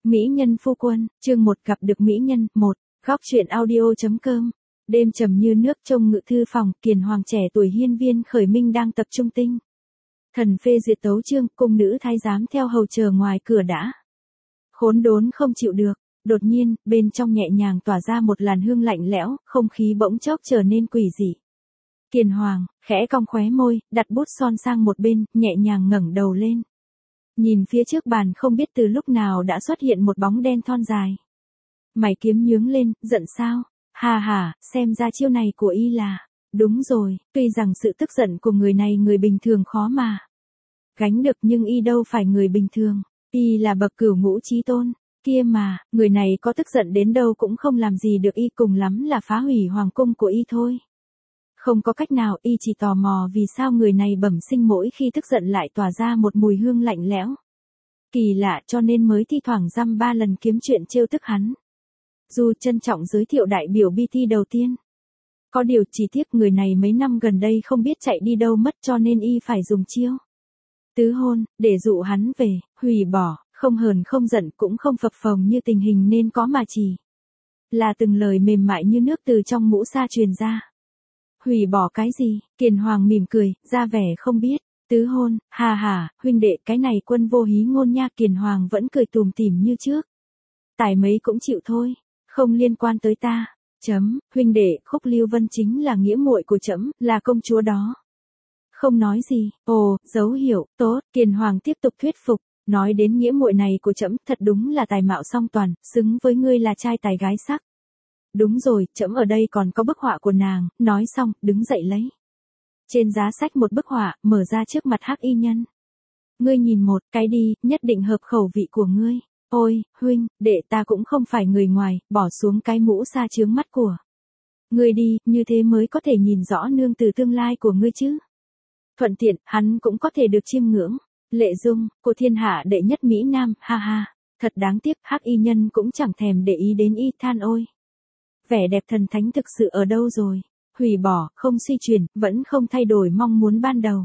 Mỹ nhân phu quân, chương 1 gặp được mỹ nhân, 1, góc truyện audio.com. Đêm trầm như nước trong ngự thư phòng, Kiền Hoàng trẻ tuổi hiên viên khởi minh đang tập trung tinh thần phê duyệt tấu chương, cung nữ thái giám theo hầu chờ ngoài cửa đã. Khốn đốn không chịu được, đột nhiên, bên trong nhẹ nhàng tỏa ra một làn hương lạnh lẽo, không khí bỗng chốc trở nên quỷ dị. Kiền Hoàng, khẽ cong khóe môi, đặt bút son sang một bên, nhẹ nhàng ngẩng đầu lên. Nhìn phía trước bàn không biết từ lúc nào đã xuất hiện một bóng đen thon dài. Mày kiếm nhướng lên, giận sao? Hà hà, xem ra chiêu này của y là... Đúng rồi, tuy rằng sự tức giận của người này người bình thường khó mà gánh được nhưng y đâu phải người bình thường. Y là bậc cửu ngũ chí tôn. Kia mà, người này có tức giận đến đâu cũng không làm gì được y, cùng lắm là phá hủy hoàng cung của y thôi. Không có cách nào, y chỉ tò mò vì sao người này bẩm sinh mỗi khi tức giận lại tỏa ra một mùi hương lạnh lẽo. Kỳ lạ, cho nên mới thi thoảng dăm ba lần kiếm chuyện trêu tức hắn. Dù trân trọng giới thiệu đại biểu BT đầu tiên. Có điều chỉ tiếc người này mấy năm gần đây không biết chạy đi đâu mất, cho nên y phải dùng chiêu tứ hôn, để dụ hắn về, hủy bỏ, không hờn không giận cũng không phập phồng như tình hình nên có mà chỉ là từng lời mềm mại như nước từ trong mũ sa truyền ra. Hủy bỏ cái gì? Kiền Hoàng mỉm cười, ra vẻ không biết. Tứ hôn, hà hà, huynh đệ, cái này quân vô hí ngôn nha. Kiền Hoàng vẫn cười tủm tỉm như trước. Tài mấy cũng chịu thôi, không liên quan tới ta. Huynh đệ, Khúc Lưu Vân chính là nghĩa muội của trẫm, là công chúa đó. Không nói gì. Ồ, dấu hiệu, tốt. Kiền Hoàng tiếp tục thuyết phục. Nói đến nghĩa muội này của trẫm, thật đúng là tài mạo song toàn, xứng với ngươi là trai tài gái sắc. Đúng rồi, trẫm ở đây còn có bức họa của nàng. Nói xong, đứng dậy lấy trên giá sách một bức họa, mở ra trước mặt Hắc Y Nhân. Ngươi nhìn một cái đi, nhất định hợp khẩu vị của ngươi. Ôi, huynh, đệ ta cũng không phải người ngoài, bỏ xuống cái mũ sa chướng mắt của ngươi đi, như thế mới có thể nhìn rõ nương tử tương lai của ngươi chứ. Thuận tiện, hắn cũng có thể được chiêm ngưỡng lệ dung của thiên hạ đệ nhất Mỹ Nam, ha ha. Thật đáng tiếc, Hắc Y Nhân cũng chẳng thèm để ý đến y, than ôi. Vẻ đẹp thần thánh thực sự ở đâu rồi? Hủy bỏ, không suy chuyển, vẫn không thay đổi mong muốn ban đầu.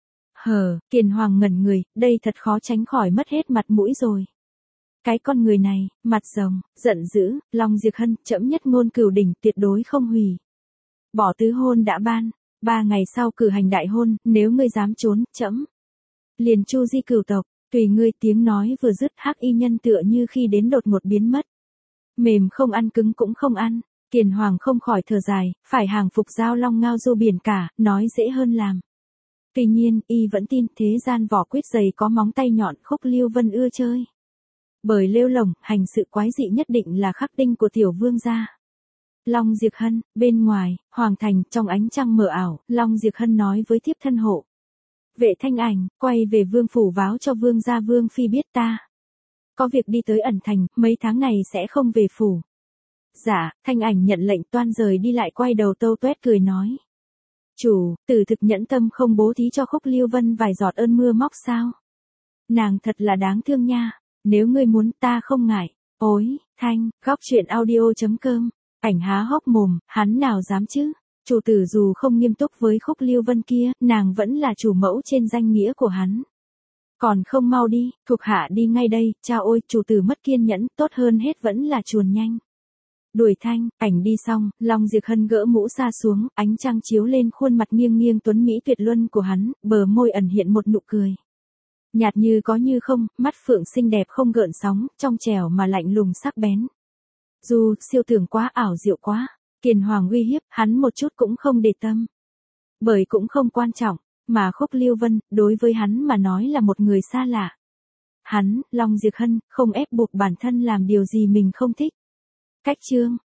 Kiền Hoàng ngẩn người, đây thật khó tránh khỏi mất hết mặt mũi rồi. Cái con người này, mặt rồng, giận dữ, Long Diệp Hân, trẫm nhất ngôn cửu đỉnh, tuyệt đối không hủy bỏ tứ hôn đã ban. 3 ngày sau cử hành đại hôn, nếu ngươi dám trốn, trẫm liền chu di cửu tộc. Tùy ngươi. Tiếng nói vừa dứt, Hắc Y Nhân tựa như khi đến đột ngột biến mất. Mềm không ăn, cứng cũng không ăn. Kiền Hoàng không khỏi thở dài, phải hàng phục giao long ngao du biển cả, nói dễ hơn làm. Tuy nhiên, y vẫn tin thế gian vỏ quýt dày có móng tay nhọn, Khúc Lưu Vân ưa chơi. Bởi lêu lổng, hành sự quái dị nhất định là khắc tinh của tiểu vương gia. Long Diệp Hân, bên ngoài, hoàng thành, trong ánh trăng mờ ảo, Long Diệp Hân nói với thiếp thân hộ vệ Thanh Ảnh, quay về vương phủ báo cho vương gia vương phi biết ta có việc đi tới ẩn thành, mấy tháng này sẽ không về phủ. Dạ, Thanh Ảnh nhận lệnh toan rời đi, lại quay đầu tâu tuét cười nói. Chủ, tử thực nhẫn tâm không bố thí cho Khúc Lưu Vân vài giọt ơn mưa móc sao? Nàng thật là đáng thương nha, nếu ngươi muốn ta không ngại. Ôi, Thanh, góc truyện audio.com, Ảnh há hốc mồm, hắn nào dám chứ? Chủ tử dù không nghiêm túc với Khúc Lưu Vân kia, nàng vẫn là chủ mẫu trên danh nghĩa của hắn. Còn không mau đi, thuộc hạ đi ngay đây. Chao ôi, chủ tử mất kiên nhẫn, tốt hơn hết vẫn là chuồn nhanh. Đuổi Thanh Ảnh đi xong, Long Diệp Hân gỡ mũ sa xuống, ánh trăng chiếu lên khuôn mặt nghiêng nghiêng tuấn mỹ tuyệt luân của hắn, bờ môi ẩn hiện một nụ cười nhạt như có như không, mắt phượng xinh đẹp không gợn sóng, trong trẻo mà lạnh lùng sắc bén. Dù siêu tưởng quá, ảo diệu quá. Kiền Hoàng uy hiếp, hắn một chút cũng không để tâm. Bởi cũng không quan trọng, mà Khúc Lưu Vân, đối với hắn mà nói là một người xa lạ. Hắn, Long Diệp Hân, không ép buộc bản thân làm điều gì mình không thích. Cách chương